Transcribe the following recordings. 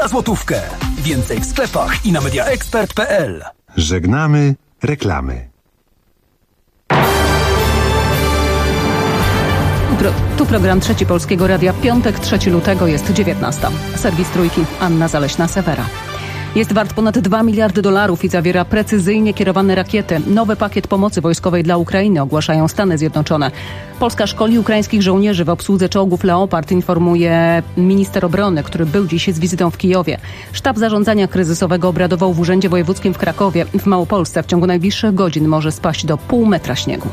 za złotówkę. Więcej w sklepach i na mediaexpert.pl. Żegnamy reklamy. Tu program Trzeci Polskiego Radia. Piątek, 3 lutego, jest 19. Serwis Trójki, Anna Zaleśna-Sewera. Jest wart ponad $2 miliardy i zawiera precyzyjnie kierowane rakiety. Nowy pakiet pomocy wojskowej dla Ukrainy ogłaszają Stany Zjednoczone. Polska szkoli ukraińskich żołnierzy w obsłudze czołgów Leopard, informuje minister obrony, który był dziś z wizytą w Kijowie. Sztab zarządzania kryzysowego obradował w Urzędzie Wojewódzkim w Krakowie. W Małopolsce w ciągu najbliższych godzin może spaść do pół metra śniegu.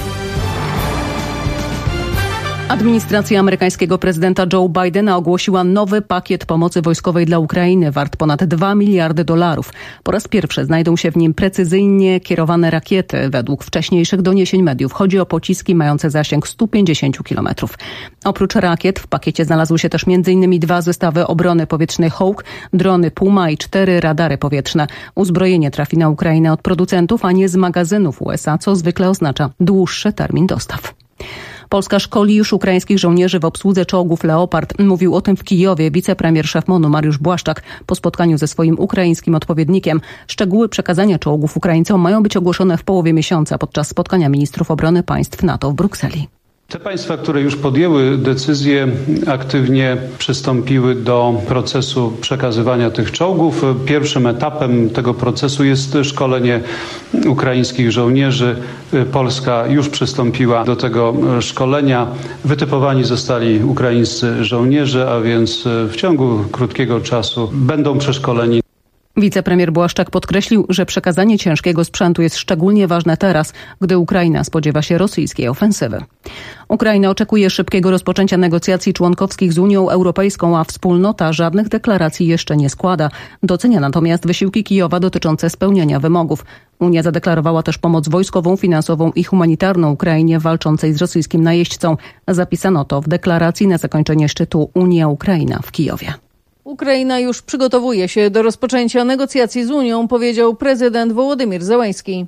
Administracja amerykańskiego prezydenta Joe Bidena ogłosiła nowy pakiet pomocy wojskowej dla Ukrainy wart ponad $2 miliardy. Po raz pierwszy znajdą się w nim precyzyjnie kierowane rakiety. Według wcześniejszych doniesień mediów chodzi o pociski mające zasięg 150 km. Oprócz rakiet w pakiecie znalazły się też m.in. 2 zestawy obrony powietrznej Hawk, drony Puma i 4 radary powietrzne. Uzbrojenie trafi na Ukrainę od producentów, a nie z magazynów USA, co zwykle oznacza dłuższy termin dostaw. Polska szkoli już ukraińskich żołnierzy w obsłudze czołgów Leopard. Mówił o tym w Kijowie wicepremier szef MON-u Mariusz Błaszczak po spotkaniu ze swoim ukraińskim odpowiednikiem. Szczegóły przekazania czołgów Ukraińcom mają być ogłoszone w połowie miesiąca podczas spotkania ministrów obrony państw NATO w Brukseli. Te państwa, które już podjęły decyzję, aktywnie przystąpiły do procesu przekazywania tych czołgów. Pierwszym etapem tego procesu jest szkolenie ukraińskich żołnierzy. Polska już przystąpiła do tego szkolenia. Wytypowani zostali ukraińscy żołnierze, a więc w ciągu krótkiego czasu będą przeszkoleni. Wicepremier Błaszczak podkreślił, że przekazanie ciężkiego sprzętu jest szczególnie ważne teraz, gdy Ukraina spodziewa się rosyjskiej ofensywy. Ukraina oczekuje szybkiego rozpoczęcia negocjacji członkowskich z Unią Europejską, a wspólnota żadnych deklaracji jeszcze nie składa. Docenia natomiast wysiłki Kijowa dotyczące spełniania wymogów. Unia zadeklarowała też pomoc wojskową, finansową i humanitarną Ukrainie walczącej z rosyjskim najeźdźcą. Zapisano to w deklaracji na zakończenie szczytu Unia-Ukraina w Kijowie. Ukraina już przygotowuje się do rozpoczęcia negocjacji z Unią, powiedział prezydent Wołodymyr Zełenski.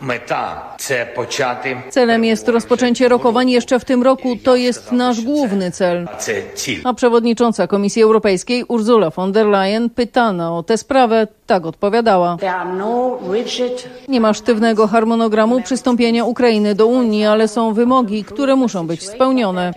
Celem jest rozpoczęcie rokowań jeszcze w tym roku. To jest nasz główny cel. A przewodnicząca Komisji Europejskiej Ursula von der Leyen, pytana o tę sprawę, tak odpowiadała. Nie ma sztywnego harmonogramu przystąpienia Ukrainy do Unii, ale są wymogi, które muszą być spełnione.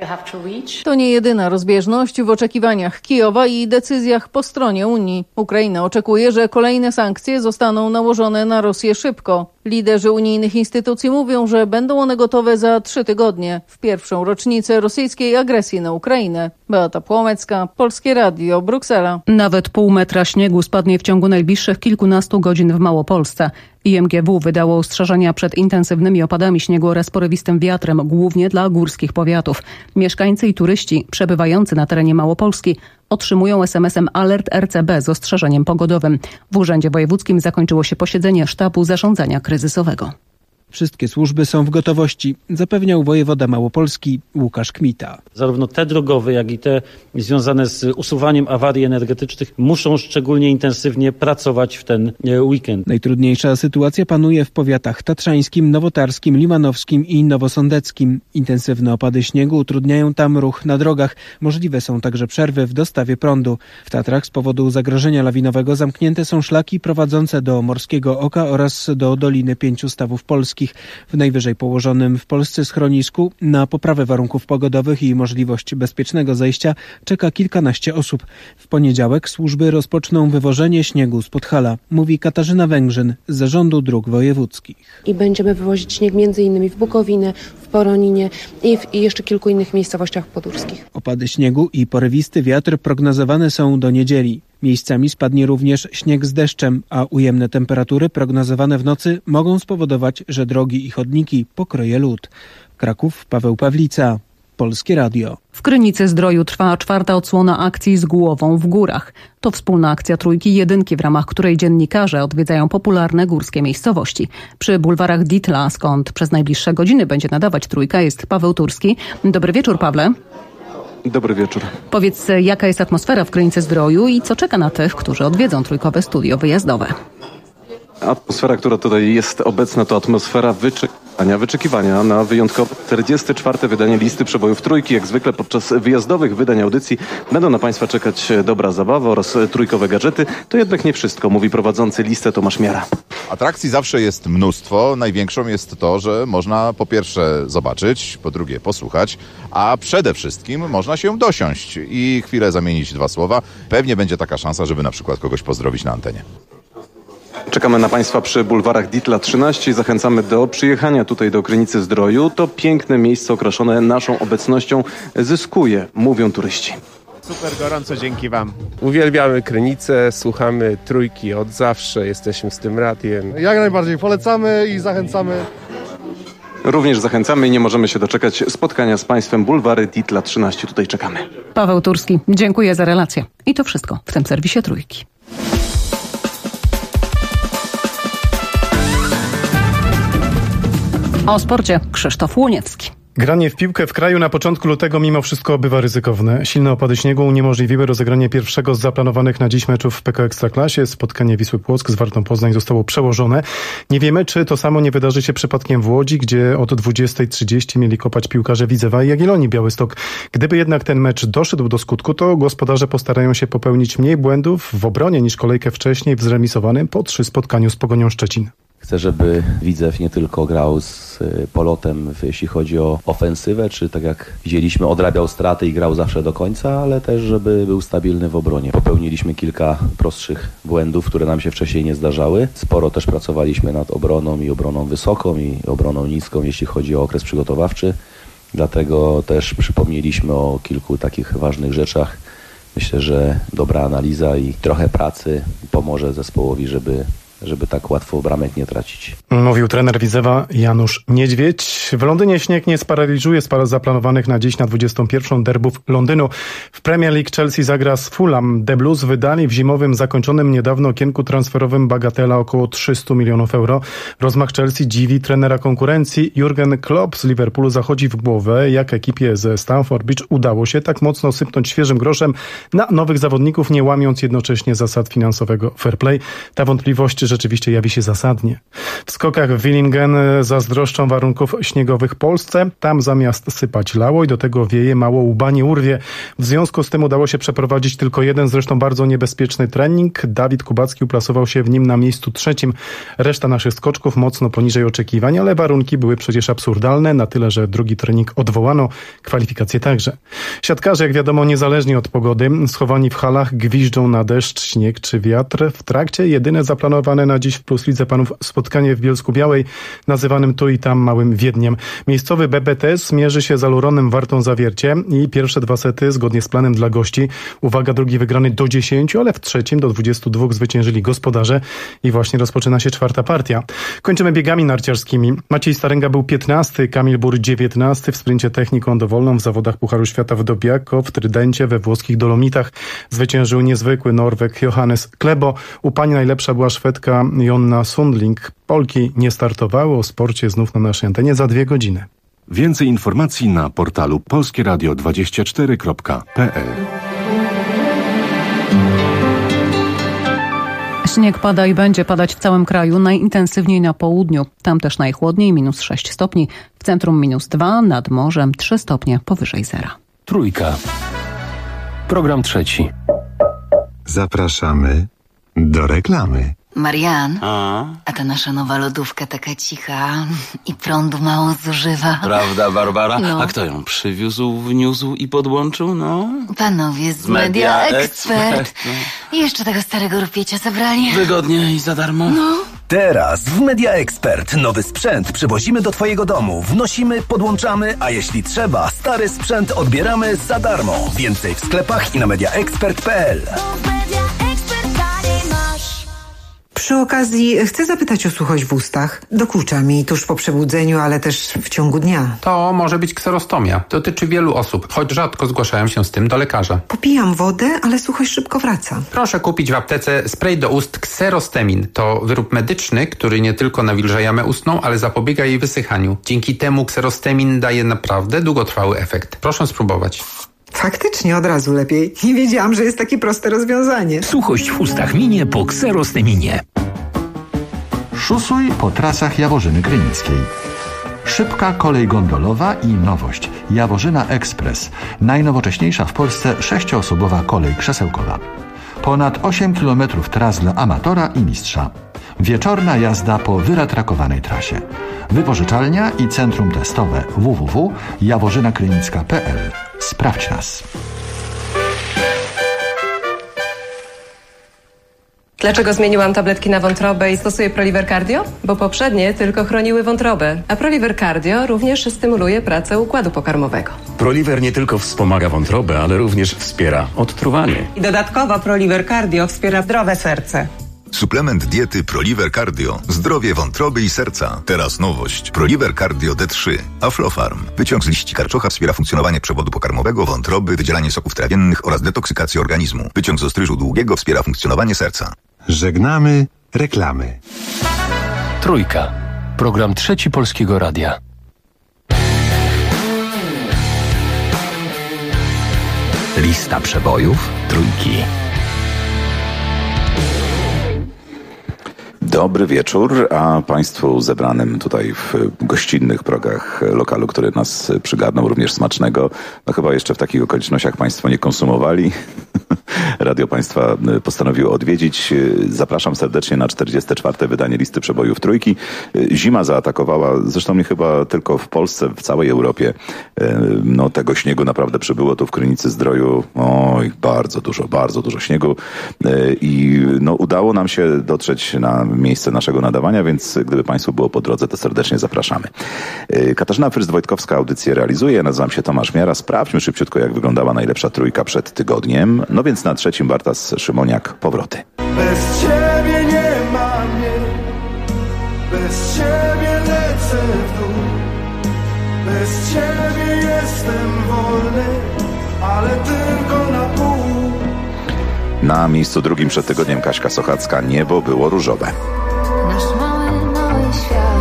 To nie jedyna rozbieżność w oczekiwaniach Kijowa i decyzjach po stronie Unii. Ukraina oczekuje, że kolejne sankcje zostaną nałożone na Rosję szybko. Liderzy unijnych instytucji mówią, że będą one gotowe za 3 tygodnie, w pierwszą rocznicę rosyjskiej agresji na Ukrainę. Beata Płomecka, Polskie Radio, Bruksela. Nawet pół metra śniegu spadnie w ciągu najbliższych kilkunastu godzin w Małopolsce. IMGW wydało ostrzeżenia przed intensywnymi opadami śniegu oraz porywistym wiatrem, głównie dla górskich powiatów. Mieszkańcy i turyści przebywający na terenie Małopolski otrzymują SMS-em alert RCB z ostrzeżeniem pogodowym. W Urzędzie Wojewódzkim zakończyło się posiedzenie sztabu zarządzania kryzysowego. Wszystkie służby są w gotowości, zapewniał wojewoda Małopolski Łukasz Kmita. Zarówno te drogowe, jak i te związane z usuwaniem awarii energetycznych muszą szczególnie intensywnie pracować w ten weekend. Najtrudniejsza sytuacja panuje w powiatach tatrzańskim, nowotarskim, limanowskim i nowosądeckim. Intensywne opady śniegu utrudniają tam ruch na drogach. Możliwe są także przerwy w dostawie prądu. W Tatrach z powodu zagrożenia lawinowego zamknięte są szlaki prowadzące do Morskiego Oka oraz do Doliny Pięciu Stawów Polskich. W najwyżej położonym w Polsce schronisku na poprawę warunków pogodowych i możliwość bezpiecznego zejścia czeka kilkanaście osób. W poniedziałek służby rozpoczną wywożenie śniegu z Podhala, mówi Katarzyna Węgrzyn z Zarządu Dróg Wojewódzkich. I będziemy wywozić śnieg m.in. w Bukowinę, w Poroninie i jeszcze kilku innych miejscowościach podórskich. Opady śniegu i porywisty wiatr prognozowane są do niedzieli. Miejscami spadnie również śnieg z deszczem, a ujemne temperatury prognozowane w nocy mogą spowodować, że drogi i chodniki pokryje lód. Kraków, Paweł Pawlica, Polskie Radio. W Krynicy-Zdroju trwa 4. odsłona akcji Z głową w górach. To wspólna akcja Trójki Jedynki, w ramach której dziennikarze odwiedzają popularne górskie miejscowości. Przy bulwarach Ditla, skąd przez najbliższe godziny będzie nadawać Trójka, jest Paweł Turski. Dobry wieczór, Pawle. Dobry wieczór. Powiedz, jaka jest atmosfera w Krynicy-Zdroju i co czeka na tych, którzy odwiedzą trójkowe studio wyjazdowe? Atmosfera, która tutaj jest obecna, to atmosfera Wyczekiwania na wyjątkowe 44. wydanie listy przebojów Trójki. Jak zwykle podczas wyjazdowych wydań audycji będą na Państwa czekać dobra zabawa oraz trójkowe gadżety. To jednak nie wszystko, mówi prowadzący listę Tomasz Miara. Atrakcji zawsze jest mnóstwo. Największą jest to, że można po pierwsze zobaczyć, po drugie posłuchać, a przede wszystkim można się dosiąść i chwilę zamienić dwa słowa. Pewnie będzie taka szansa, żeby na przykład kogoś pozdrowić na antenie. Czekamy na Państwa przy bulwarach Dietla 13 i zachęcamy do przyjechania tutaj do Krynicy Zdroju. To piękne miejsce okraszone naszą obecnością zyskuje, mówią turyści. Super, gorąco dzięki Wam. Uwielbiamy Krynicę, słuchamy Trójki od zawsze, jesteśmy z tym radiem. Jak najbardziej polecamy i zachęcamy. Również zachęcamy i nie możemy się doczekać spotkania z Państwem. Bulwary Dietla 13, tutaj czekamy. Paweł Turski, dziękuję za relację. I to wszystko w tym serwisie Trójki. O sporcie Krzysztof Łoniewski. Granie w piłkę w kraju na początku lutego mimo wszystko bywa ryzykowne. Silne opady śniegu uniemożliwiły rozegranie pierwszego z zaplanowanych na dziś meczów w PKO Ekstraklasie. Spotkanie Wisły Płock z Wartą Poznań zostało przełożone. Nie wiemy, czy to samo nie wydarzy się przypadkiem w Łodzi, gdzie od 20:30 mieli kopać piłkarze Widzewa i Jagiellonii Białystok. Gdyby jednak ten mecz doszedł do skutku, to gospodarze postarają się popełnić mniej błędów w obronie niż kolejkę wcześniej w zremisowanym po 3 spotkaniu z Pogonią Szczecin. Chcę, żeby Widzew nie tylko grał z polotem, jeśli chodzi o ofensywę, czy tak jak widzieliśmy, odrabiał straty i grał zawsze do końca, ale też, żeby był stabilny w obronie. Popełniliśmy kilka prostszych błędów, które nam się wcześniej nie zdarzały. Sporo też pracowaliśmy nad obroną i obroną wysoką i obroną niską, jeśli chodzi o okres przygotowawczy. Dlatego też przypomnieliśmy o kilku takich ważnych rzeczach. Myślę, że dobra analiza i trochę pracy pomoże zespołowi, żeby tak łatwo bramek nie tracić. Mówił trener Widzewa Janusz Niedźwiedź. W Londynie śnieg nie sparaliżuje zaplanowanych na dziś na 21. derbów Londynu. W Premier League Chelsea zagra z Fulham. The Blues wydali w zimowym, zakończonym niedawno okienku transferowym bagatela około 300 milionów euro. Rozmach Chelsea dziwi trenera konkurencji. Jurgen Klopp z Liverpoolu zachodzi w głowę, jak ekipie ze Stamford Bridge udało się tak mocno sypnąć świeżym groszem na nowych zawodników, nie łamiąc jednocześnie zasad finansowego fair play. Ta wątpliwość rzeczywiście jawi się zasadnie. W skokach w Willingen zazdroszczą warunków śniegowych Polsce. Tam zamiast sypać lało i do tego wieje, mało łba nie urwie. W związku z tym udało się przeprowadzić tylko jeden, zresztą bardzo niebezpieczny trening. Dawid Kubacki uplasował się w nim na miejscu 3. Reszta naszych skoczków mocno poniżej oczekiwań, ale warunki były przecież absurdalne, na tyle, że drugi trening odwołano, kwalifikacje także. Siatkarze, jak wiadomo, niezależnie od pogody, schowani w halach, gwiżdżą na deszcz, śnieg czy wiatr. W trakcie jedyne zaplanowane na dziś w Plus Lidze Panów spotkanie w Bielsku-Białej, nazywanym tu i tam Małym Wiedniem. Miejscowy BBTS mierzy się z Aluronem Wartą Zawiercie i pierwsze 2 sety zgodnie z planem dla gości. Uwaga, drugi wygrany do 10, ale w trzecim do 22 zwyciężyli gospodarze i właśnie rozpoczyna się 4. partia. Kończymy biegami narciarskimi. Maciej Staręga był 15, Kamil Bur 19 w sprincie techniką dowolną w zawodach Pucharu Świata w Dobiako, w Trydencie, we włoskich Dolomitach. Zwyciężył niezwykły Norweg Johannes Klebo. U pań najlepsza była Szwedka Jonna Sundling. Polki nie startowały. O sporcie znów na naszej antenie za 2 godziny. Więcej informacji na portalu polskieradio24.pl. Śnieg pada i będzie padać w całym kraju, najintensywniej na południu. Tam też najchłodniej, -6 stopni. W centrum -2, nad morzem 3 stopnie powyżej zera. Trójka. Program 3. Zapraszamy do reklamy. Marian, a ta nasza nowa lodówka taka cicha i prądu mało zużywa. Prawda, Barbara? No. A kto ją przywiózł, wniósł i podłączył? No. Panowie z Media Expert. I jeszcze tego starego rupiecia zabrali. Wygodnie i za darmo. No. Teraz w Media Expert nowy sprzęt przywozimy do Twojego domu. Wnosimy, podłączamy, a jeśli trzeba, stary sprzęt odbieramy za darmo. Więcej w sklepach i na mediaexpert.pl. Przy okazji chcę zapytać o suchość w ustach. Dokucza mi tuż po przebudzeniu, ale też w ciągu dnia. To może być kserostomia. Dotyczy wielu osób, choć rzadko zgłaszają się z tym do lekarza. Popijam wodę, ale suchość szybko wraca. Proszę kupić w aptece spray do ust Kserostemin. To wyrób medyczny, który nie tylko nawilża jamę ustną, ale zapobiega jej wysychaniu. Dzięki temu Kserostemin daje naprawdę długotrwały efekt. Proszę spróbować. Faktycznie od razu lepiej. Nie wiedziałam, że jest takie proste rozwiązanie. Suchość w ustach minie po Kserosteminie. Szusuj po trasach Jaworzyny Krynickiej. Szybka kolej gondolowa i nowość. Jaworzyna Express. Najnowocześniejsza w Polsce 6-osobowa kolej krzesełkowa. Ponad 8 km tras dla amatora i mistrza. Wieczorna jazda po wyratrakowanej trasie. Wypożyczalnia i centrum testowe www.jaworzynakrynicka.pl. Sprawdź nas. Dlaczego zmieniłam tabletki na wątrobę i stosuję Proliver Cardio? Bo poprzednie tylko chroniły wątrobę, a Proliver Cardio również stymuluje pracę układu pokarmowego. Proliver nie tylko wspomaga wątrobę, ale również wspiera odtruwanie. I dodatkowo Proliver Cardio wspiera zdrowe serce. Suplement diety Proliver Cardio. Zdrowie wątroby i serca. Teraz nowość. Proliver Cardio D3. Aflofarm. Wyciąg z liści karczocha wspiera funkcjonowanie przewodu pokarmowego, wątroby, wydzielanie soków trawiennych oraz detoksykację organizmu. Wyciąg z ostryżu długiego wspiera funkcjonowanie serca. Żegnamy reklamy. Trójka. Program Trzeci Polskiego Radia. Lista przebojów Trójki. Dobry wieczór, a Państwu zebranym tutaj w gościnnych progach lokalu, który nas przygarnął, również smacznego. No chyba jeszcze w takich okolicznościach Państwo nie konsumowali. Radio Państwa postanowiło odwiedzić. Zapraszam serdecznie na 44. wydanie Listy Przebojów Trójki. Zima zaatakowała, zresztą nie chyba tylko w Polsce, w całej Europie. No tego śniegu naprawdę przybyło tu w Krynicy Zdroju. Oj, bardzo dużo śniegu. I no udało nam się dotrzeć na miejsce naszego nadawania, więc gdyby Państwu było po drodze, to serdecznie zapraszamy. Katarzyna Fryst-Wojtkowska audycję realizuje. Nazywam się Tomasz Miara. Sprawdźmy szybciutko, jak wyglądała najlepsza trójka przed tygodniem. No więc na trzecim Bartas Szymoniak, Powroty. Bez ciebie nie ma mnie, bez ciebie lecę w dół, bez ciebie jestem wolny, ale tylko na pół. Na miejscu drugim przed tygodniem Kaśka Sochacka, Niebo było różowe. Nasz mały świat.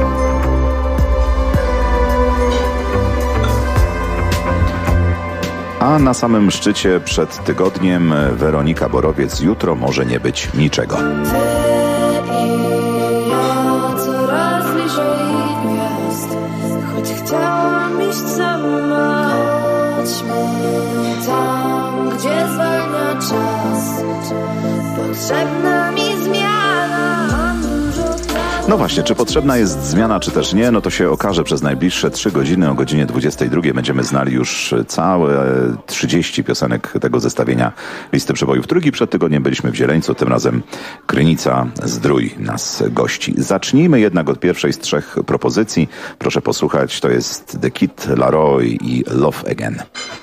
A na samym szczycie przed tygodniem Weronika Borowiec, Jutro może nie być niczego. Ty i ja coraz bliżej gwiazd, choć chciałam iść sama. Chodźmy tam, gdzie zwalnia czas, potrzebna mi zmiana. No właśnie, czy potrzebna jest zmiana, czy też nie, no to się okaże przez najbliższe 3 godziny. O godzinie 22 będziemy znali już całe 30 piosenek tego zestawienia Listy Przebojów Trójki. Przed tygodniem byliśmy w Zieleńcu, tym razem Krynica Zdrój nas gości. Zacznijmy jednak od pierwszej z 3 propozycji. Proszę posłuchać, to jest The Kid Laroi i Love Again.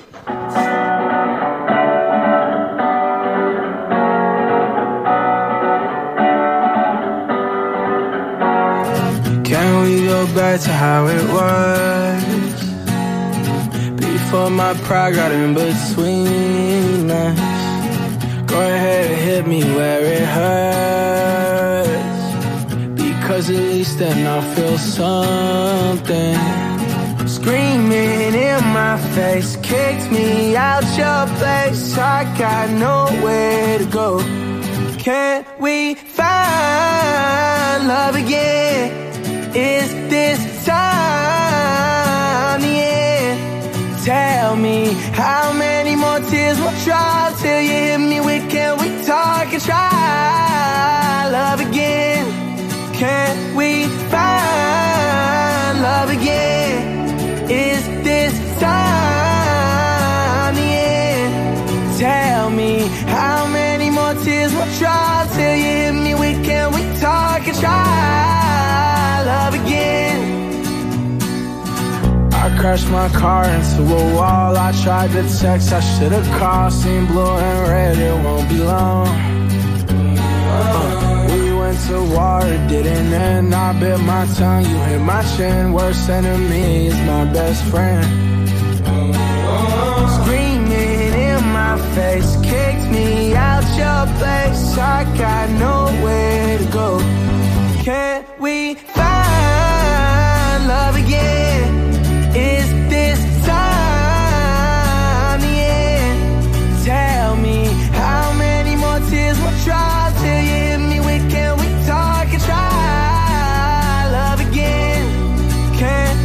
Can we go back to how it was before my pride got in between us? Go ahead and hit me where it hurts, because at least then I'll feel something. Screaming in my face, kicked me out your place. I got nowhere to go. Can't we find love again? Is this time the end? Tell me how many more tears will drop till you hit me with, can we talk and try love again? Can we find love again? Is this time the end? Tell me how many more tears will drop till you hit me with, can we talk and try love again? I crashed my car into a wall. I tried to text, I should've called. Seen blue and red, it won't be long. We went to war, it didn't end. I bit my tongue, you hit my chin. Worst enemy is my best friend. Screaming in my face, kicked me out your place. I got nowhere to go. Can't we find love again? Is this time the end? Tell me how many more tears will drop till you hit me with, can we talk and try love again? Can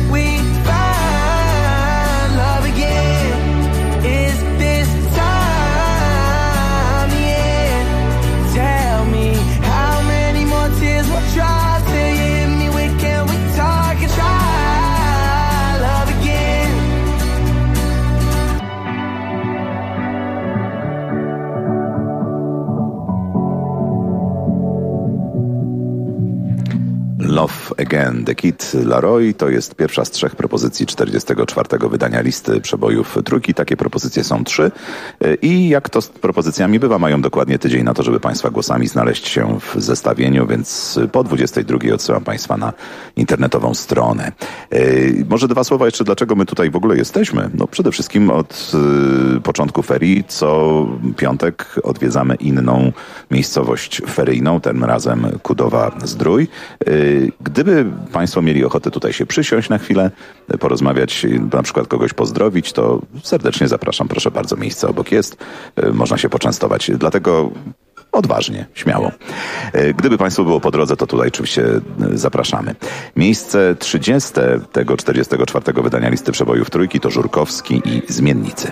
Love Again. The Kid Laroi to jest pierwsza z 3 propozycji 44. wydania listy przebojów trójki. Takie propozycje są 3 i jak to z propozycjami bywa, mają dokładnie tydzień na to, żeby Państwa głosami znaleźć się w zestawieniu, więc po 22 odsyłam Państwa na internetową stronę. Może 2 słowa jeszcze, dlaczego my tutaj w ogóle jesteśmy. No przede wszystkim od początku ferii co piątek odwiedzamy inną miejscowość feryjną, tym razem Kudowa-Zdrój. Gdyby Państwo mieli ochotę tutaj się przysiąść na chwilę, porozmawiać, na przykład kogoś pozdrowić, to serdecznie zapraszam. Proszę bardzo, miejsce obok jest. Można się poczęstować. Dlatego odważnie, śmiało. Gdyby Państwu było po drodze, to tutaj oczywiście zapraszamy. Miejsce 30 tego 44. wydania listy przebojów trójki to Żurkowski i Zmiennicy.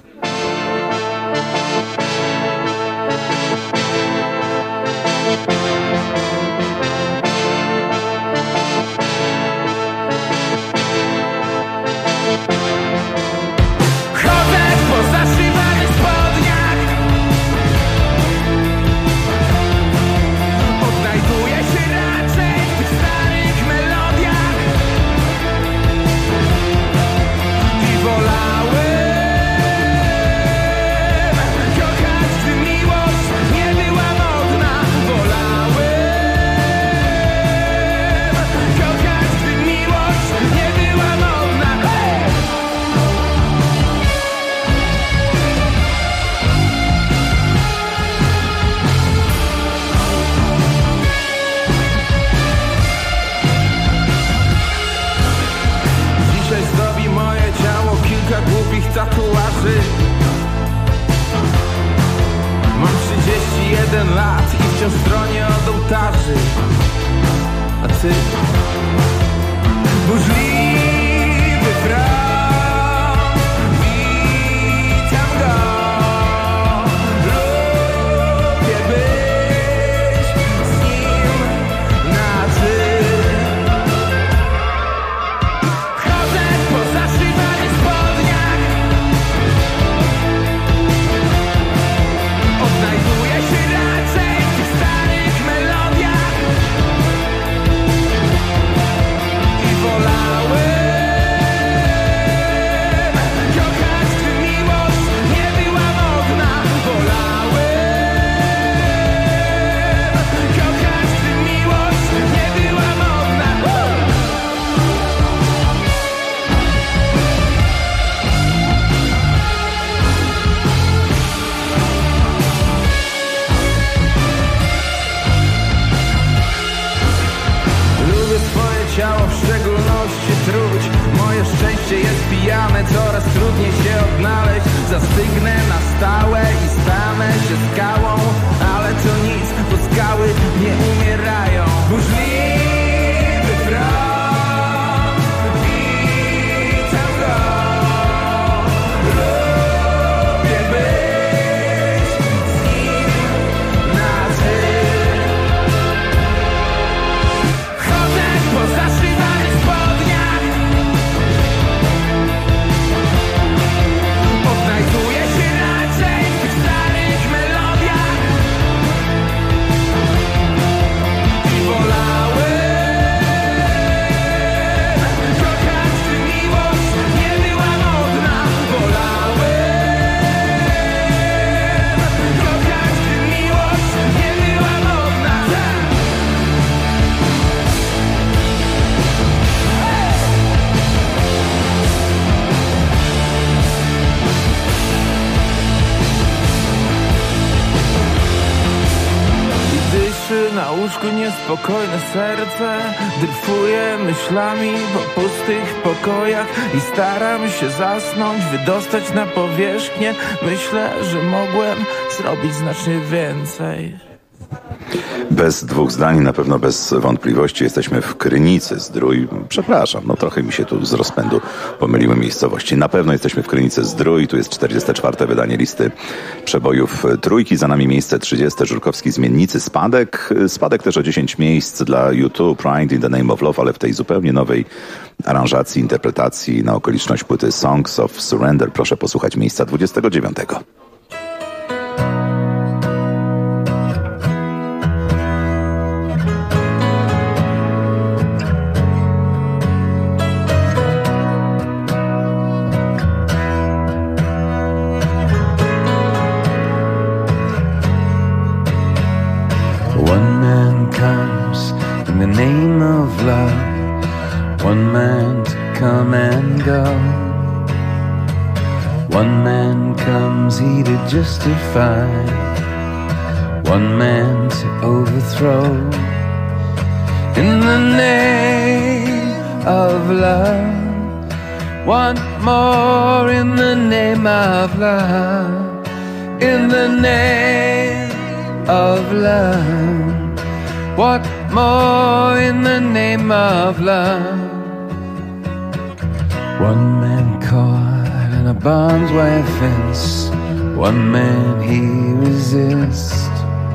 Na łóżku niespokojne serce dryfuje myślami po pustych pokojach i staram się zasnąć, wydostać na powierzchnię. Myślę, że mogłem zrobić znacznie więcej. Bez 2 zdań, na pewno bez wątpliwości jesteśmy w Krynicy Zdrój. Przepraszam, no trochę mi się tu z rozpędu pomyliły miejscowości. Na pewno jesteśmy w Krynicy Zdrój, tu jest 44. wydanie listy przebojów trójki. Za nami miejsce 30. Żurkowski Zmiennicy. Spadek też o 10 miejsc dla U2, Pride in the Name of Love, ale w tej zupełnie nowej aranżacji, interpretacji na okoliczność płyty Songs of Surrender. Proszę posłuchać miejsca 29. One man comes in the name of love, one man to come and go. One man comes he to justify, one man to overthrow. In the name of love, one more in the name of love. In the name of love, what more in the name of love? One man caught in a barbed wire fence, one man he resists.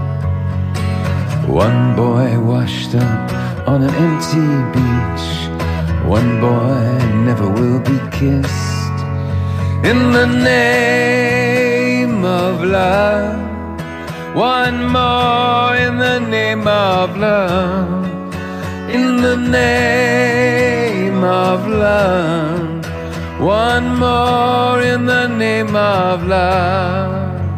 One boy washed up on an empty beach, one boy never will be kissed. In the name of love, one more in the name of love. In the name of love, one more in the name of love.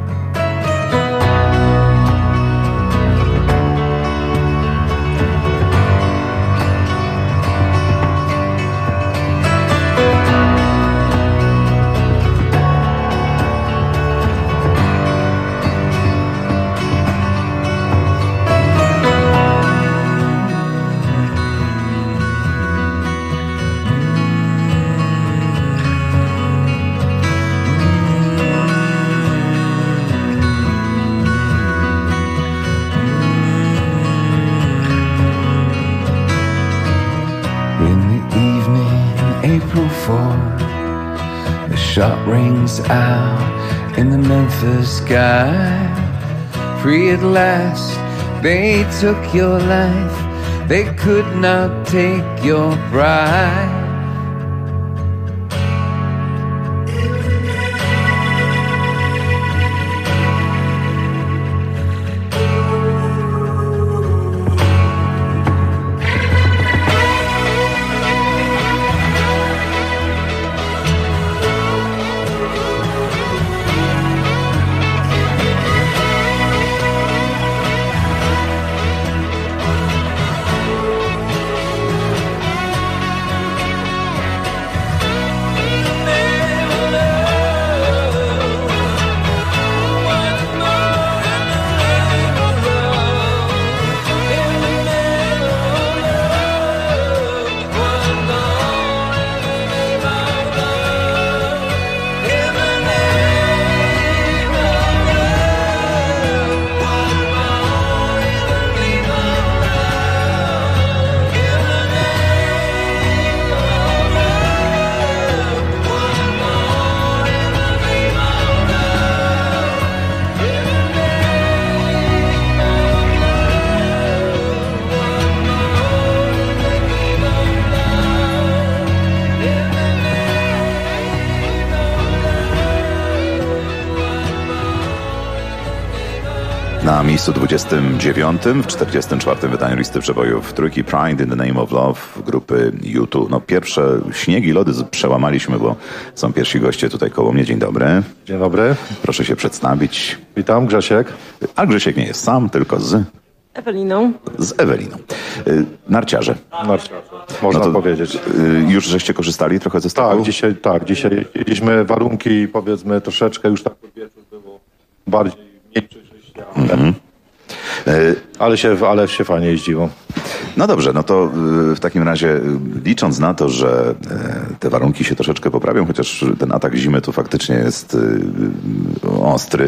April 4, the shot rings out in the Memphis sky. Free at last, they took your life, they could not take your pride. Na miejscu 29 w 44. wydaniu listy przebojów trójki Pride in the Name of Love grupy U2. No pierwsze śniegi, lody przełamaliśmy, bo są pierwsi goście tutaj koło mnie. Dzień dobry. Dzień dobry. Proszę się przedstawić. Witam, Grzesiek. A Grzesiek nie jest sam, tylko z Eweliną. Z Eweliną. Narciarze. Można powiedzieć. Już żeście korzystali trochę ze stołu? Dzisiaj jedliśmy warunki, powiedzmy, troszeczkę już tak wieczór było bardziej mniej przeżycia. Ale się fajnie jeździło. No dobrze, no to w takim razie licząc na to, że te warunki się troszeczkę poprawią, chociaż ten atak zimy tu faktycznie jest ostry,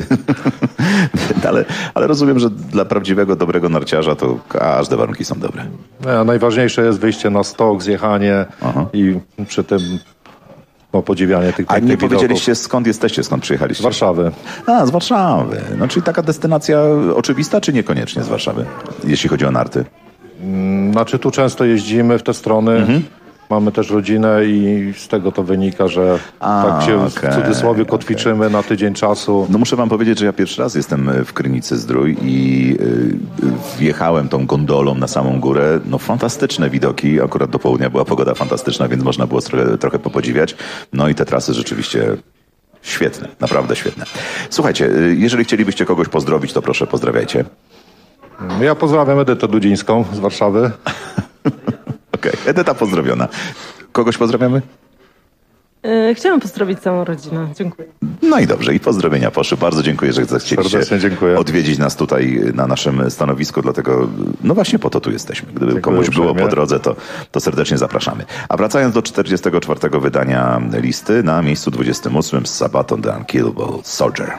ale rozumiem, że dla prawdziwego, dobrego narciarza to każde warunki są dobre. Najważniejsze jest wyjście na stok, zjechanie i przy tym podziwianie tych A nie powiedzieliście skąd jesteście, skąd przyjechaliście? Z Warszawy. A, z Warszawy. No czyli taka destynacja oczywista, czy niekoniecznie z Warszawy, jeśli chodzi o narty? Znaczy tu często jeździmy w te strony. Mamy też rodzinę i z tego to wynika, że tak się w cudzysłowie kotwiczymy na tydzień czasu. No muszę wam powiedzieć, że ja pierwszy raz jestem w Krynicy-Zdrój i wjechałem tą gondolą na samą górę. No fantastyczne widoki. Akurat do południa była pogoda fantastyczna, więc można było trochę popodziwiać. No i te trasy rzeczywiście świetne, naprawdę świetne. Słuchajcie, jeżeli chcielibyście kogoś pozdrowić, to proszę pozdrawiajcie. Ja pozdrawiam Edytę Dudzińską z Warszawy. Okej, Edyta pozdrowiona. Kogoś pozdrawiamy? Chciałam pozdrowić całą rodzinę. Dziękuję. No i dobrze, i pozdrowienia poszły. Bardzo dziękuję, że zechcieliście odwiedzić nas tutaj na naszym stanowisku, dlatego no właśnie po to tu jesteśmy. Gdyby komuś było po drodze, to serdecznie zapraszamy. A wracając do 44. wydania listy, na miejscu 28 z Sabaton The Unkillable Soldier.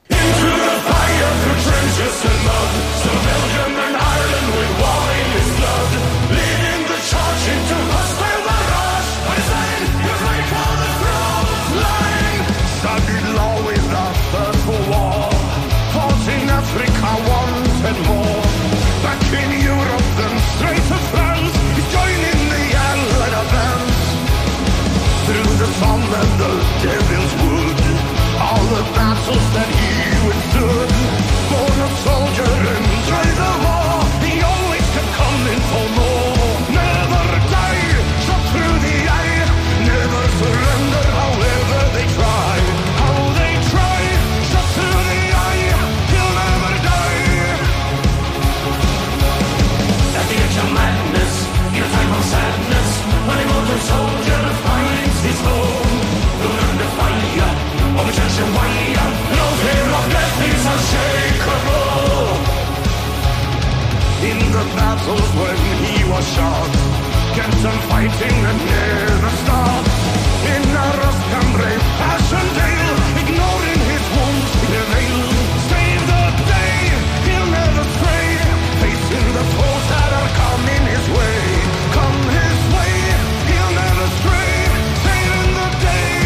Battles when he was shot, kept on fighting and never stopped. In a rust and brave Passchendaele, ignoring his wounds, he prevailed. Save the day, he'll never stray, facing the foes that are coming his way. Come his way, he'll never stray, saving the day.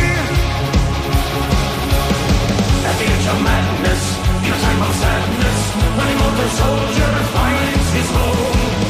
At the edge of madness, in a time of sadness, when a mortal soldier finds his home.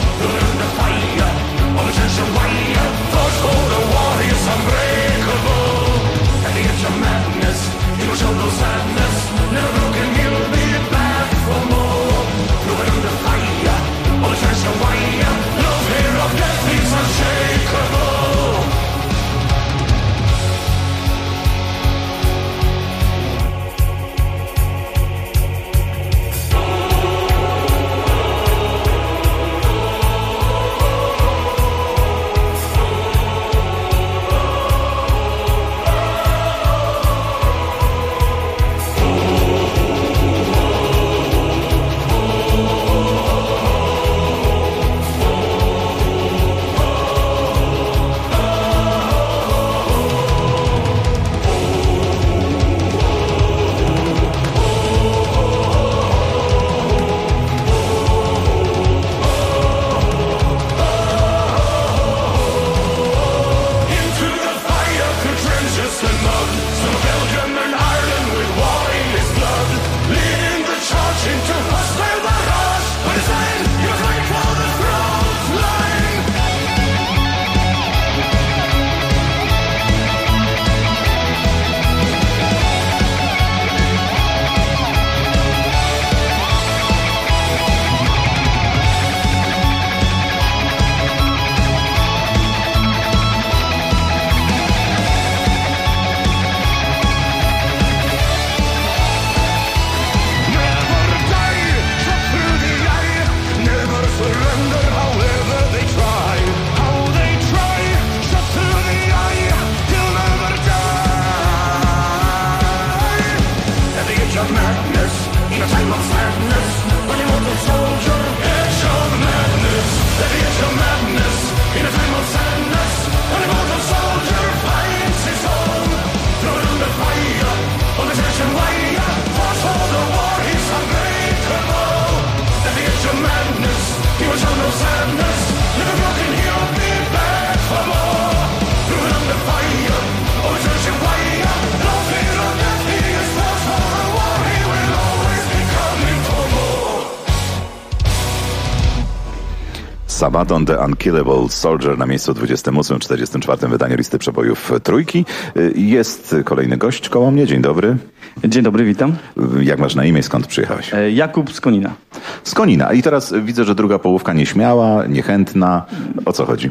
Sabaton The Unkillable Soldier na miejscu 28, 44 wydaniu listy przebojów Trójki. Jest kolejny gość koło mnie. Dzień dobry. Dzień dobry, witam. Jak masz na imię i skąd przyjechałeś? Jakub z Konina. Z Konina. I teraz widzę, że druga połówka nieśmiała, niechętna. O co chodzi?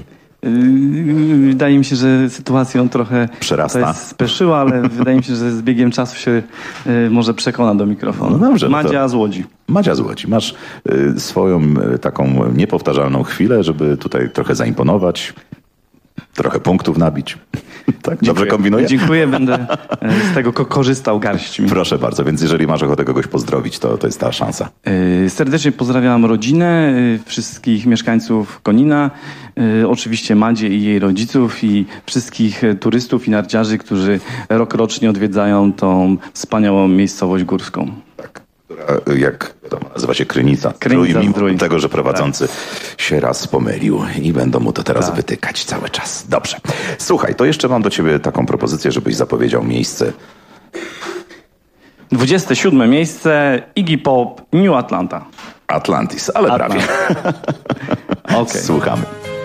Wydaje mi się, że sytuacją trochę przerasta. Speszyła, ale wydaje mi się, że z biegiem czasu się może przekona do mikrofonu. No dobrze, Madzia z Łodzi. Madzia z Łodzi. Masz swoją taką niepowtarzalną chwilę, żeby tutaj trochę zaimponować, trochę punktów nabić. Tak, dobrze kombinuję? Dziękuję, będę z tego korzystał garścią. Proszę bardzo, więc jeżeli masz ochotę kogoś pozdrowić, to jest ta szansa. Serdecznie pozdrawiam rodzinę, wszystkich mieszkańców Konina, oczywiście Madzie i jej rodziców i wszystkich turystów i narciarzy, którzy rokrocznie odwiedzają tą wspaniałą miejscowość górską. Tak, która jak nazywa się Krynica Zdrój, tego, że prowadzący się raz pomylił i będą mu to teraz wytykać cały czas. Dobrze. Słuchaj, to jeszcze mam do ciebie taką propozycję, żebyś zapowiedział miejsce. 27 miejsce, Iggy Pop, New Atlanta. Atlantis, ale prawie. Okay. Słuchamy.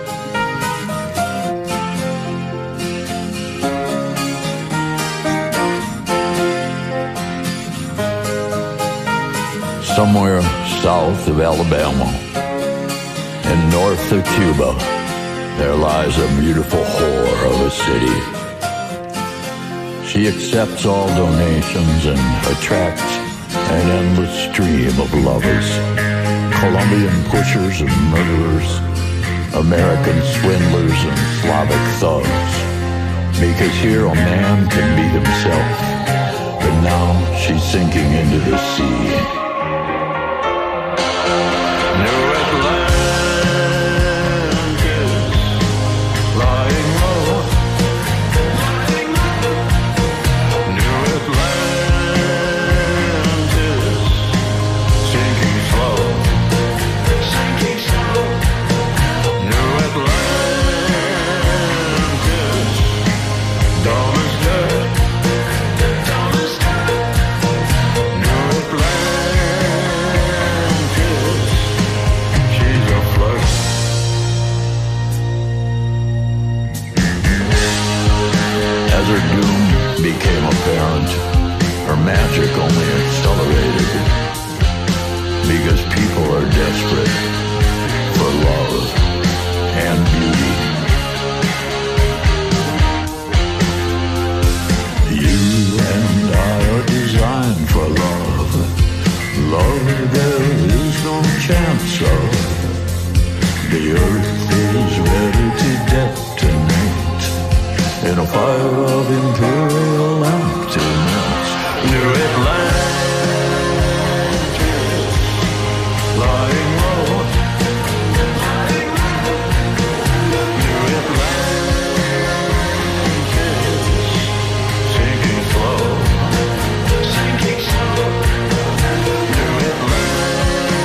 Somewhere south of Alabama and north of Cuba, there lies a beautiful whore of a city. She accepts all donations and attracts an endless stream of lovers, Colombian pushers and murderers, American swindlers and Slavic thugs. Because here a man can be himself, but now she's sinking into the sea. Her magic only accelerated because people are desperate for love and beauty. You and I are designed for love, love there is no chance of. The earth is ready to detonate in a fire of imperial emptiness. New Atlantis, lying low. New Atlantis, sinking slow. Sinking slow. New Atlantis,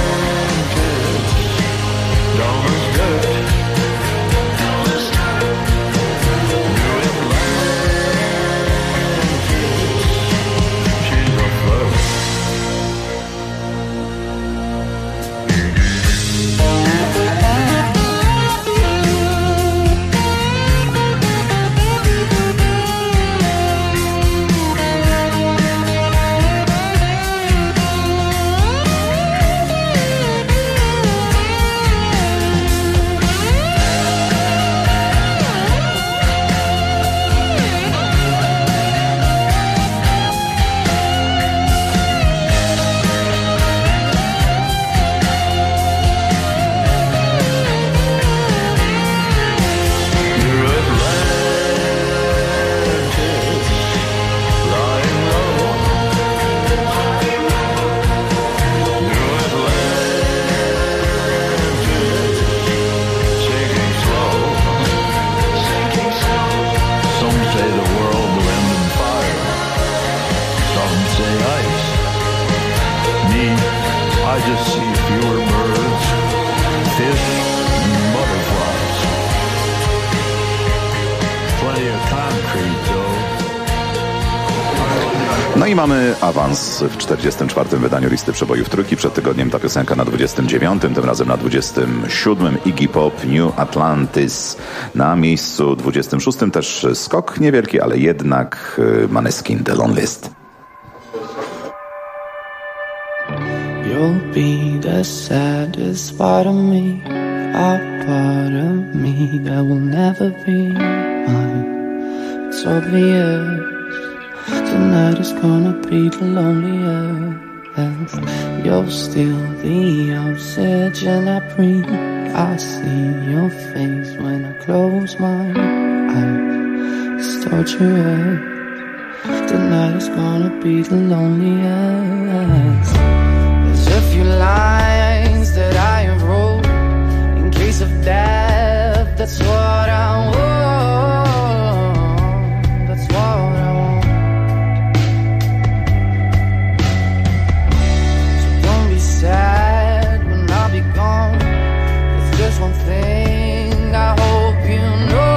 dumb as dirt. Dumb as dirt. New Atlantis. No i mamy awans w 44. wydaniu listy przebojów trójki. Przed tygodniem ta piosenka na 29, tym razem na 27. Iggy Pop, New Atlantis. Na miejscu 26 też skok niewielki, ale jednak Maneskin, The Loneliest. You'll be the saddest part of me. a part of me that will never be mine. It's obvious tonight is gonna be the loneliest. You're still the oxygen I breathe. I see your face when I close my eyes. It's torturous. Tonight is gonna be the loneliest. There's a few lines that I have wrote in case of death. That's what I want. That's what I want. So don't be sad when I'll be gone. There's just one thing I hope you know.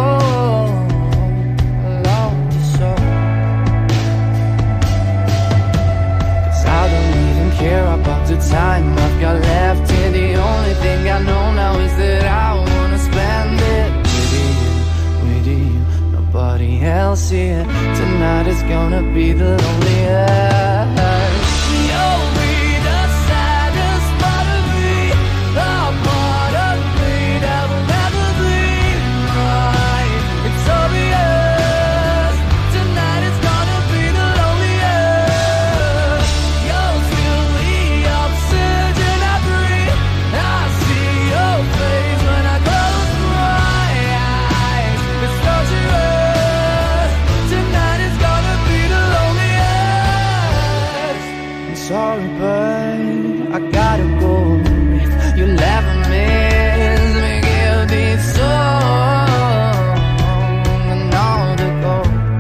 The time I've got left here, the only thing I know now is that I wanna spend it with you, nobody else here. Tonight is gonna be the loneliest. You'll be the saddest part of me, the part of me that will never be mine. It's obvious, tonight is gonna be the loneliest. You'll feel the oxygen I breathe. I see your face when I close my eyes. It's torturous. Tonight is gonna be the loneliest. I'm sorry, but I gotta go. If you'll ever miss me, give this song another go.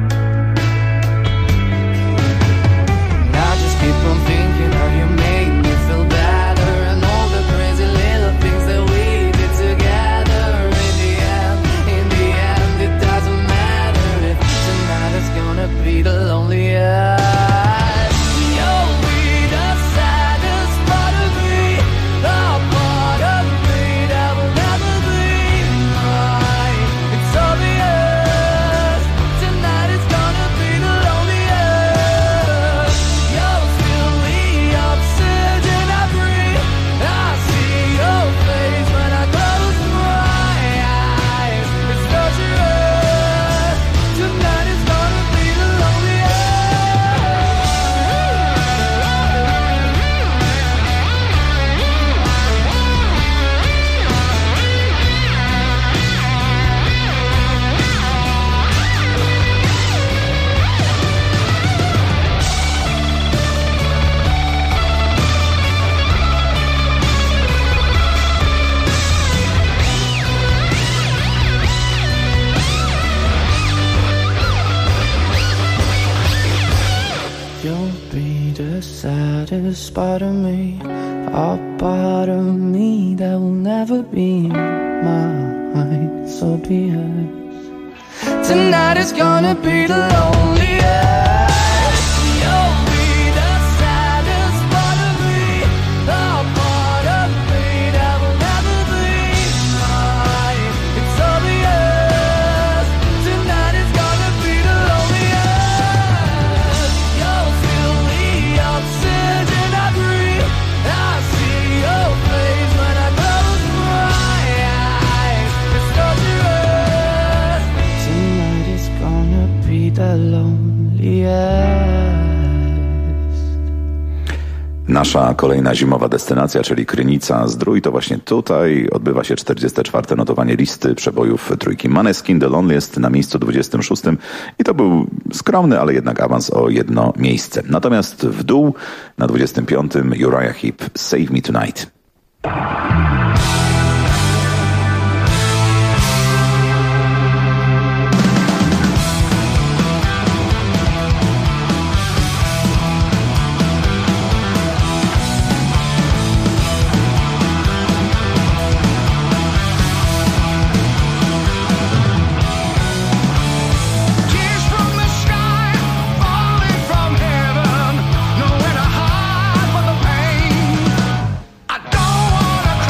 And I just keep on thinking how you make me feel better, and all the crazy little things that we did together. In the end, it doesn't matter if tonight is gonna be the loneliest. You'll be the saddest part of me, the part of me that will never be mine. It's obvious, tonight is gonna be the loneliest. You'll feel the oxygen I breathe. I see your face when I close my eyes. It's torturous. Tonight is gonna be the You'll be the saddest part of me, a part of me that will never be mine. So be it. Tonight is gonna be the loneliest. You'll be the saddest part of me, the part of me that will never be mine. It's obvious. Tonight is gonna be the loneliest. You'll feel the oxygen I breathe. I see your face when I close my eyes. It's torturous. Tonight is gonna be the loneliest. Nasza kolejna zimowa destynacja, czyli Krynica-Zdrój, to właśnie tutaj odbywa się 44. notowanie listy przebojów trójki Måneskin. The Loneliest na miejscu 26. I to był skromny, ale jednak awans o jedno miejsce. Natomiast w dół na 25. Uriah Heep, Save Me Tonight. Tears from the sky, falling from heaven, nowhere to hide but the pain. I don't wanna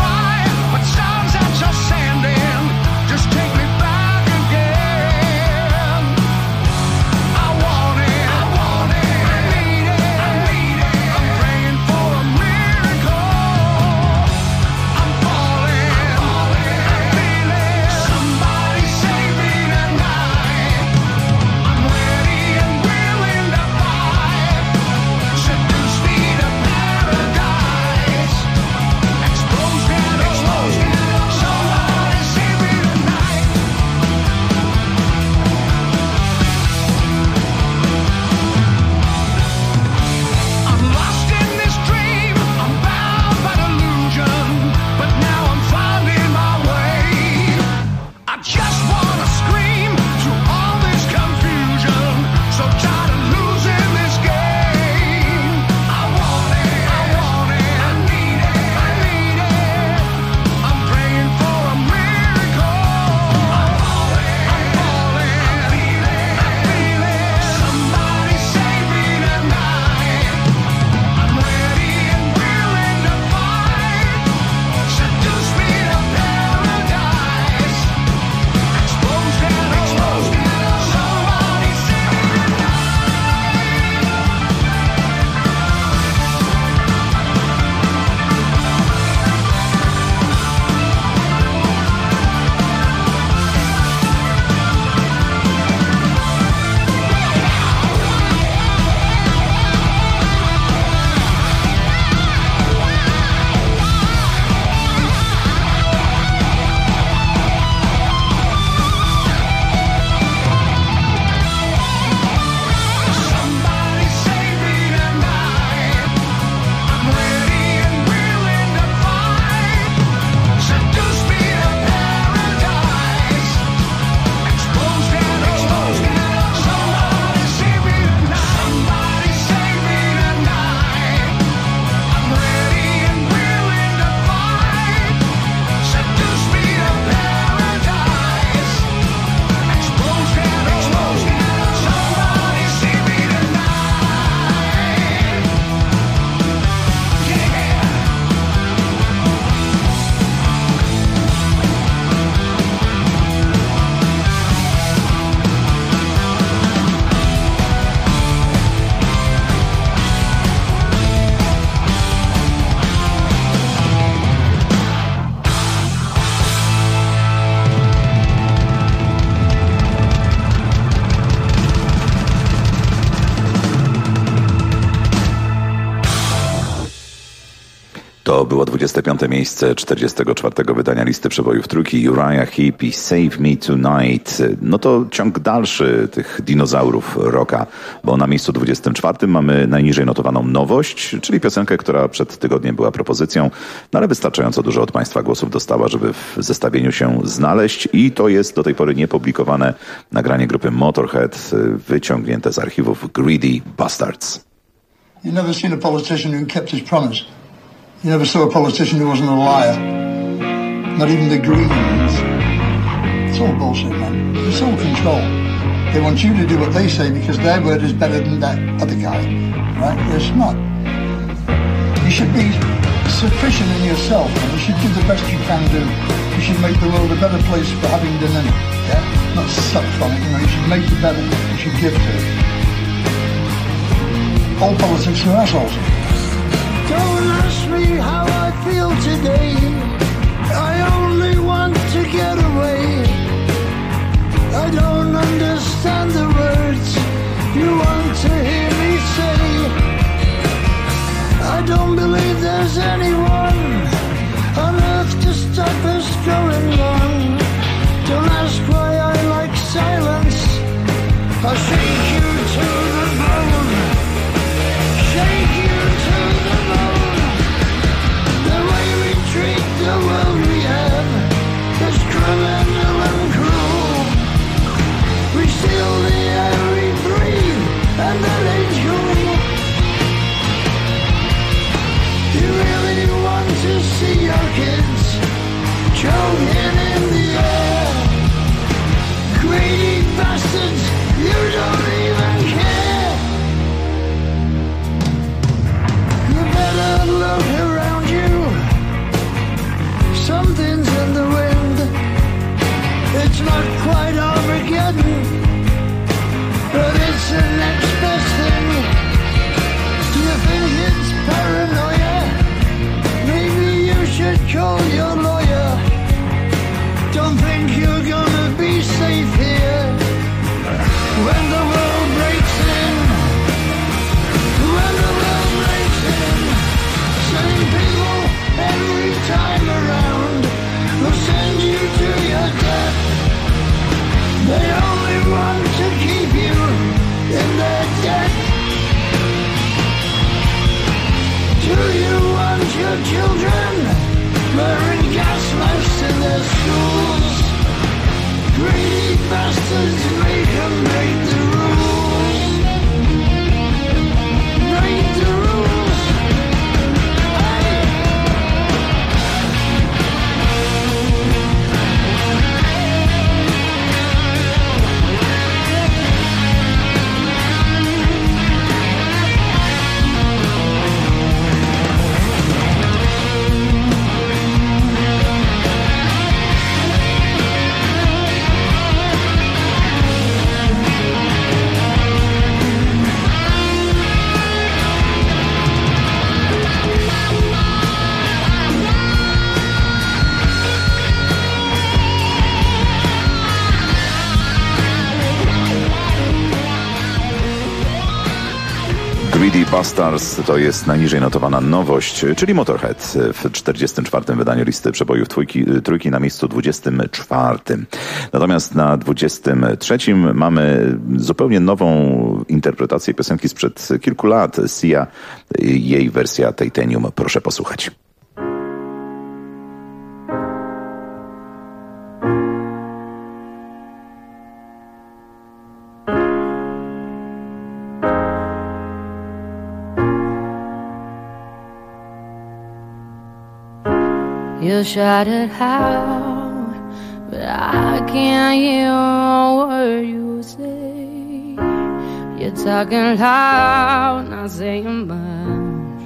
To było 25. miejsce 44. wydania listy przebojów trójki Uriah Heep i Save Me Tonight. No to ciąg dalszy tych dinozaurów rocka, bo na miejscu 24 mamy najniżej notowaną nowość, czyli piosenkę, która przed tygodniem była propozycją, no ale wystarczająco dużo od Państwa głosów dostała, żeby w zestawieniu się znaleźć i to jest do tej pory niepublikowane nagranie grupy Motorhead, wyciągnięte z archiwów Greedy Bastards. You never seen a politician who kept his promise. You never saw a politician who wasn't a liar. Not even the Greens. It's all bullshit, man. It's all control. They want you to do what they say because their word is better than that other guy. Right? It's not. You should be sufficient in yourself and you should do the best you can do. You should make the world a better place for having done in it. Yeah? Not suck from it, you know. You should make it better. You should give to it. All politics are assholes. Don't ask me how I feel today. I only want to get away. I don't understand the words you want to hear me say. I don't believe there's anyone on earth to stop us going wrong. Don't ask why I like silence. I'll shake you to the bone. Shake you to the bone. The way we treat the world we have is criminal and cruel. We steal the air we breathe, and that ain't cool. You really want to see your kids choking in the air? Greedy bastards, you don't even care. You better look around you. Something's in the wind. It's not quite Armageddon, but it's the next best thing. Do you think it's paranoia? Maybe you should call your lawyer. Don't think you're gonna be safe here when the world breaks in. When the world breaks in, same people every time around will send you to your death. They only want to keep you in their debt. Do you want your children wearing gas masks in their schools? Greedy bastards, make them break the rules. Break the rules. Greedy Bastards to jest najniżej notowana nowość, czyli Motorhead w 44. wydaniu listy przebojów trójki na miejscu 24. Natomiast na 23. mamy zupełnie nową interpretację piosenki sprzed kilku lat. Sia, jej wersja Titanium. Proszę posłuchać. You shout it out, but I can't hear a word you say. You're talking loud, not saying much.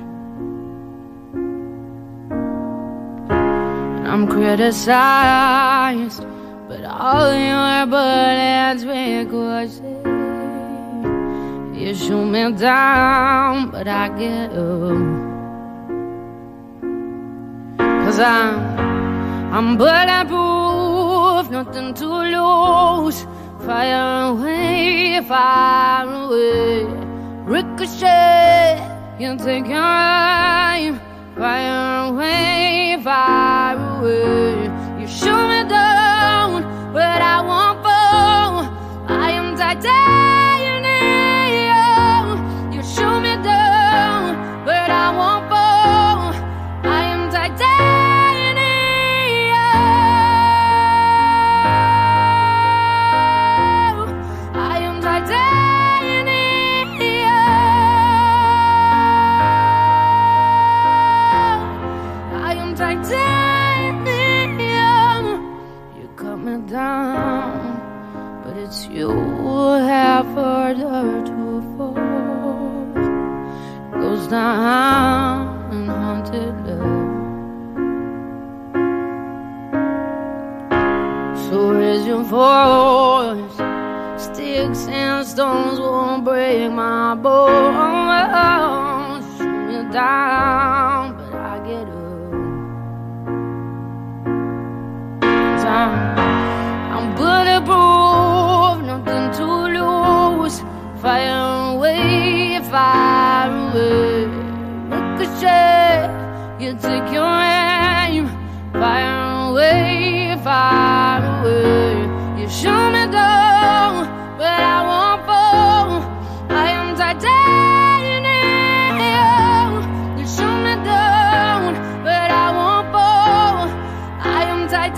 I'm criticized, but all your bullets ricochet. You shoot me down, but I get up. 'Cause I'm bulletproof, nothing to lose. Fire away, ricochet. You take your aim, fire away, fire away. You shoot me down, but I won't fall. I am titanium. You shoot me down, but I won't fall. I am titanium. I am titanium. I am titanium. You cut me down, but it's you who have harder to fall. Goes down in haunted love. So raise your voice. Sticks and stones won't break my bones. Shoot me down, but I get up. 'Cause I'm bulletproof, nothing to lose. Fire away, fire away. Ricochet, you take your aim. Fire away, fire away. You shoot me down, but I won't fall. I am titanium. You shoot me down, but I won't fall. I am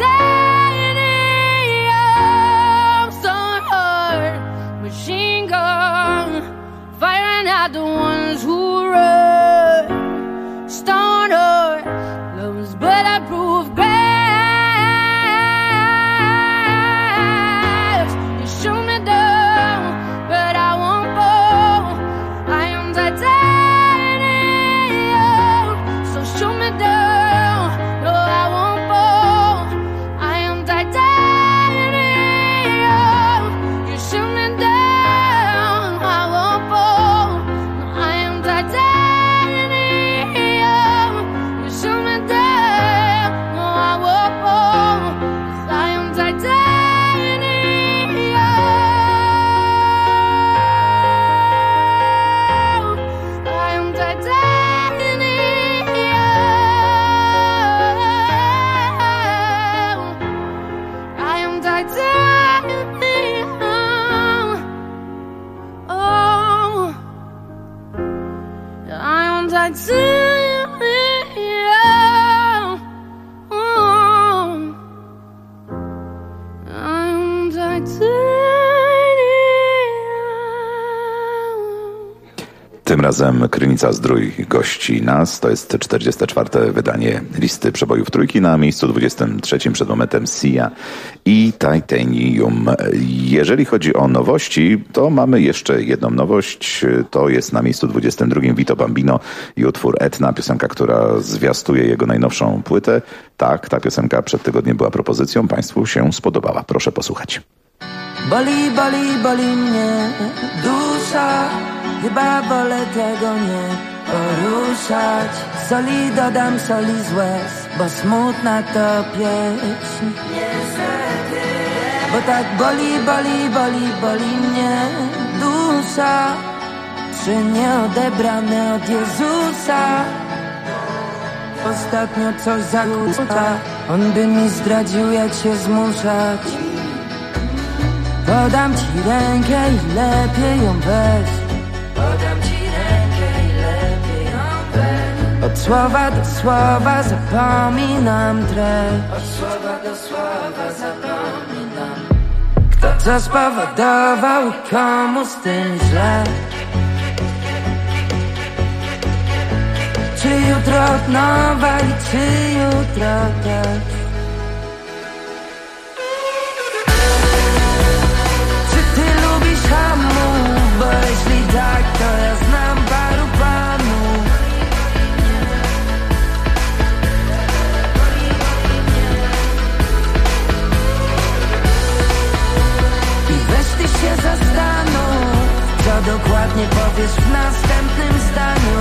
titanium. Stone heart, machine gun, firing at the ones who run. Stone heart, love's bulletproof glass. You shoot me down, but I won't fall. I am titanium. So shoot me down, no I won't fall. I am titanium. You shoot me down, I won't fall. I am titanium. You shoot me down, no I won't fall. 'Cause I am titanium. I am titanium. I am titanium. Oh, I am titanium. Oh, I am titanium. Tym razem Krynica Zdrój gości nas. To jest 44. wydanie listy przebojów trójki. Na miejscu 23 przed momentem Sia i Titanium. Jeżeli chodzi o nowości, to mamy jeszcze jedną nowość. To jest na miejscu 22 Vito Bambino i utwór Etna, piosenka, która zwiastuje jego najnowszą płytę. Tak, ta piosenka przed tygodniem była propozycją. Państwu się spodobała. Proszę posłuchać. Boli, boli, boli mnie dusza. Chyba wolę tego nie poruszać. Soli dodam, soli z łez, bo smutna to pieśń. Bo tak boli, boli, boli, boli mnie dusza. Trzy nieodebrane od Jezusa. Ostatnio coś zakłóca. On by mi zdradził, jak się zmuszać. Podam ci rękę i lepiej ją weź. Podam ci rękę i lepiej ją weź. Od słowa do słowa zapominam treść. Od słowa do słowa zapominam. Kto co spowodował i komu z tym źle? Czy jutro od nowa i czy jutro też? Bo jeśli tak, to ja znam paru panów. I weź ty się zastanów, co dokładnie powiesz w następnym zdaniu.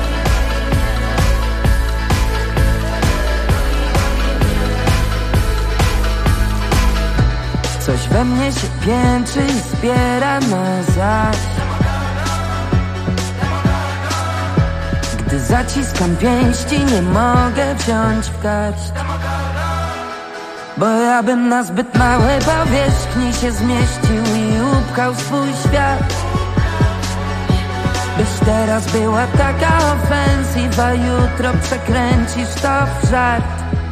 Coś we mnie się piętrzy i zbiera na zaś. Gdy zaciskam pięści, nie mogę wziąć w garść. Bo ja bym na zbyt małej powierzchni się zmieścił i upchał swój świat. Byś teraz była taka ofensywa, jutro przekręcisz to w żart.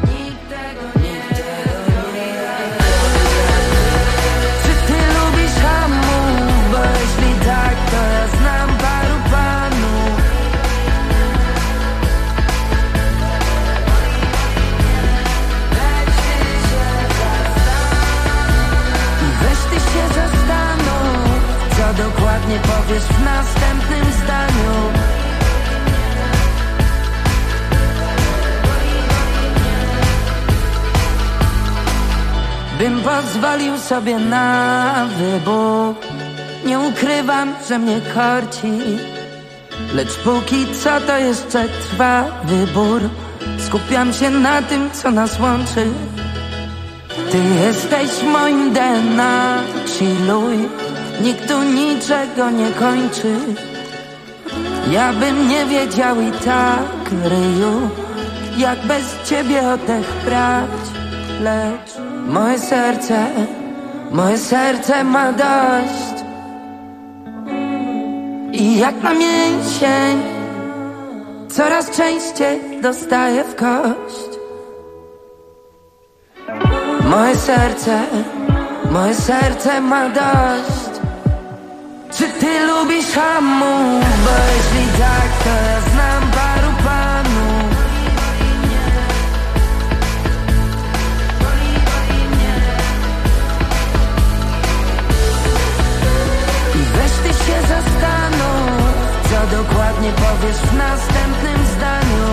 Czy ty lubisz hamów? Bo jeśli tak, to ja znam paru panów. I weź ty się zastanów, co dokładnie powiesz w następnym zdaniu. Bym pozwolił sobie na wybór. Nie ukrywam, że mnie korci, lecz póki co to jeszcze trwa wybór. Skupiam się na tym, co nas łączy. Ty jesteś moim DNA, chilluj. Nikt tu niczego nie kończy. Ja bym nie wiedział i tak, ryju, jak bez ciebie oddech brać. Lecz moje serce ma dość. I jak na mięsień coraz częściej dostaję w kość. Moje serce ma dość. Czy ty lubisz hamów? Bo jeśli tak, to ja znam paru panów. I weź ty się zastanów, co dokładnie powiesz w następnym zdaniu.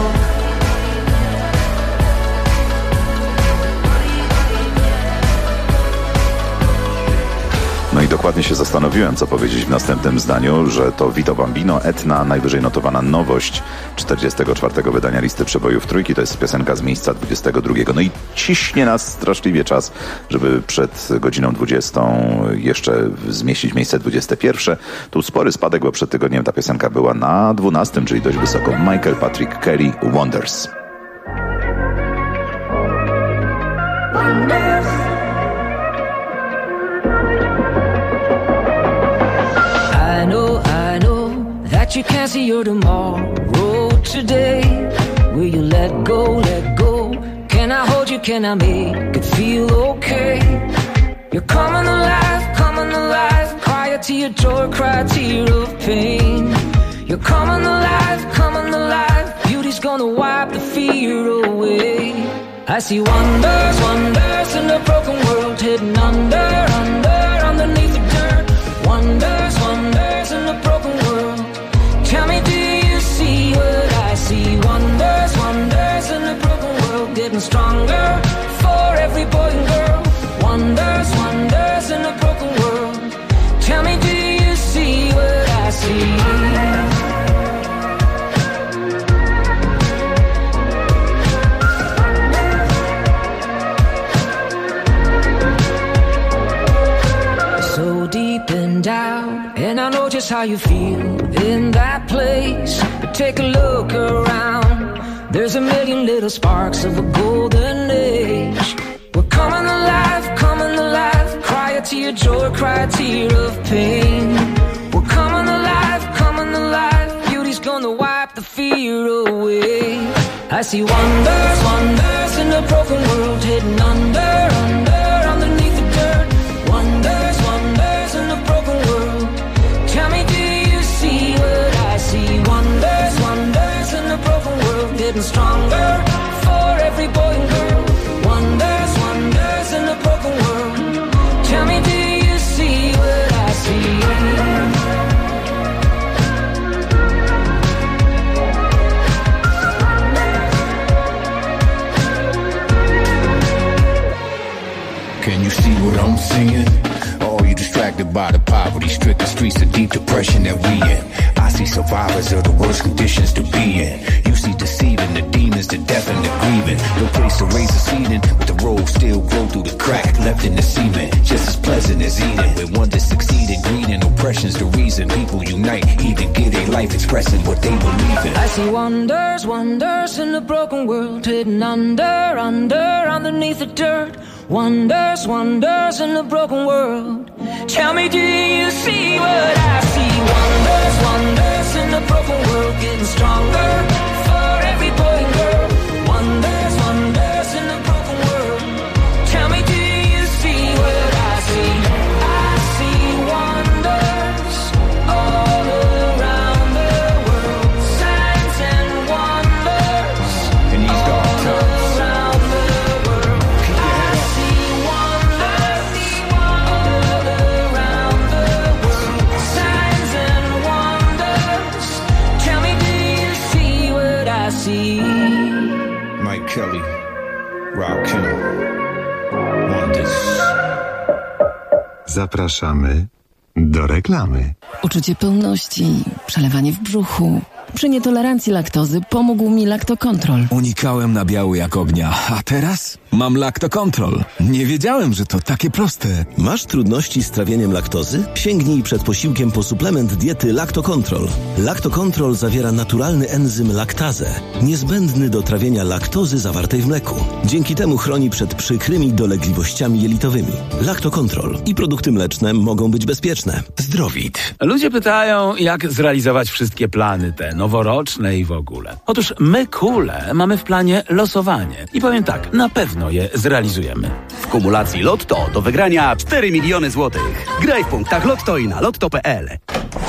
No i dokładnie się zastanowiłem, co powiedzieć w następnym zdaniu, że to Vito Bambino, Etna, najwyżej notowana nowość 44. wydania listy przebojów Trójki. To jest piosenka z miejsca 22. No i ciśnie nas straszliwie czas, żeby przed godziną 20 jeszcze zmieścić miejsce 21. Tu spory spadek, bo przed tygodniem ta piosenka była na 12, czyli dość wysoko. Michael Patrick Kelly, Wonders. You can't see your tomorrow today. Will you let go, let go? Can I hold you, can I make it feel okay? You're coming alive, cry a tear, joy, cry a tear of pain. You're coming alive, beauty's gonna wipe the fear away. I see wonders, wonders in a broken world, hidden under, underneath the dirt. Wonders, wonders in a broken world. Tell me, do you see what I see? Wonders, wonders in a broken world, getting stronger for every boy and girl. Wonders, wonders in a broken world. Tell me, do you see what I see? So deep and down, and I know just how you feel in that place. But take a look around, there's a million little sparks of a golden age. We're coming alive, cry a tear, joy, cry a tear of pain. We're coming alive, beauty's gonna wipe the fear away. I see wonders, wonders in a broken world, hidden under, underneath the dirt. Wonders, wonders in a broken world. Tell me, do you see what I see? Wonders, wonders in a broken world, getting stronger for every boy and girl. Wonders, wonders in a broken world. Tell me, do you see what I see? Can you see what I'm seeing? Or are you distracted by the poverty-stricken streets of deep depression that we in? I see survivors of the worst conditions to be in. You see deceiving the demons, the deaf and the grieving. No place to raise a seeding, but the road still grow through the crack left in the cement. Just as pleasant as eating. When one that succeed in greed and oppression's the reason people unite, even get a life expressing what they believe in. I see wonders, wonders in a broken world, hidden under, underneath the dirt. Wonders, wonders in a broken world. Tell me, do you see what I see? Wonders, wonders in a broken world, getting stronger for every boy and girl. Wonders, wonders in a broken world. Tell me, do you see what I see? I see wonders all around the world. Signs and wonders In these dark times. around the world. I see wonders all around the world. Signs and wonders. Tell me, do you see what I see? Mike Kelly, Rakim, Wonders. Zapraszamy do reklamy. Uczucie pełności, przelewanie w brzuchu. Przy nietolerancji laktozy pomógł mi Lactocontrol. Unikałem nabiału jak ognia, a teraz mam Lactocontrol. Nie wiedziałem, że to takie proste. Masz trudności z trawieniem laktozy? Sięgnij przed posiłkiem po suplement diety Lactocontrol. Lactocontrol zawiera naturalny enzym laktazę, niezbędny do trawienia laktozy zawartej w mleku. Dzięki temu chroni przed przykrymi dolegliwościami jelitowymi. Lactocontrol i produkty mleczne mogą być bezpieczne. Zdrowit. Ludzie pytają, jak zrealizować wszystkie plany te noworoczne i w ogóle. Otóż my, Kule, mamy w planie losowanie. I powiem tak, na pewno je zrealizujemy. W kumulacji Lotto do wygrania 4 miliony złotych. Graj w punktach Lotto i na lotto.pl.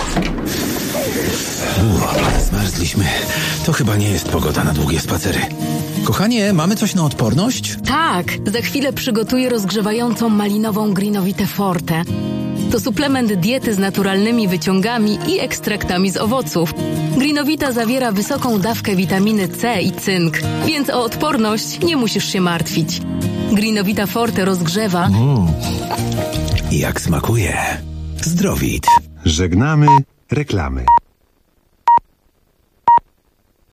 Zmarzliśmy. To chyba nie jest pogoda na długie spacery. Kochanie, mamy coś na odporność? Tak, za chwilę przygotuję rozgrzewającą malinową Greenowitę Forte. To suplement diety z naturalnymi wyciągami i ekstraktami z owoców. Greenowita zawiera wysoką dawkę witaminy C i cynk, więc o odporność nie musisz się martwić. Greenowita Forte rozgrzewa. Jak smakuje. Zdrowit. Żegnamy reklamy.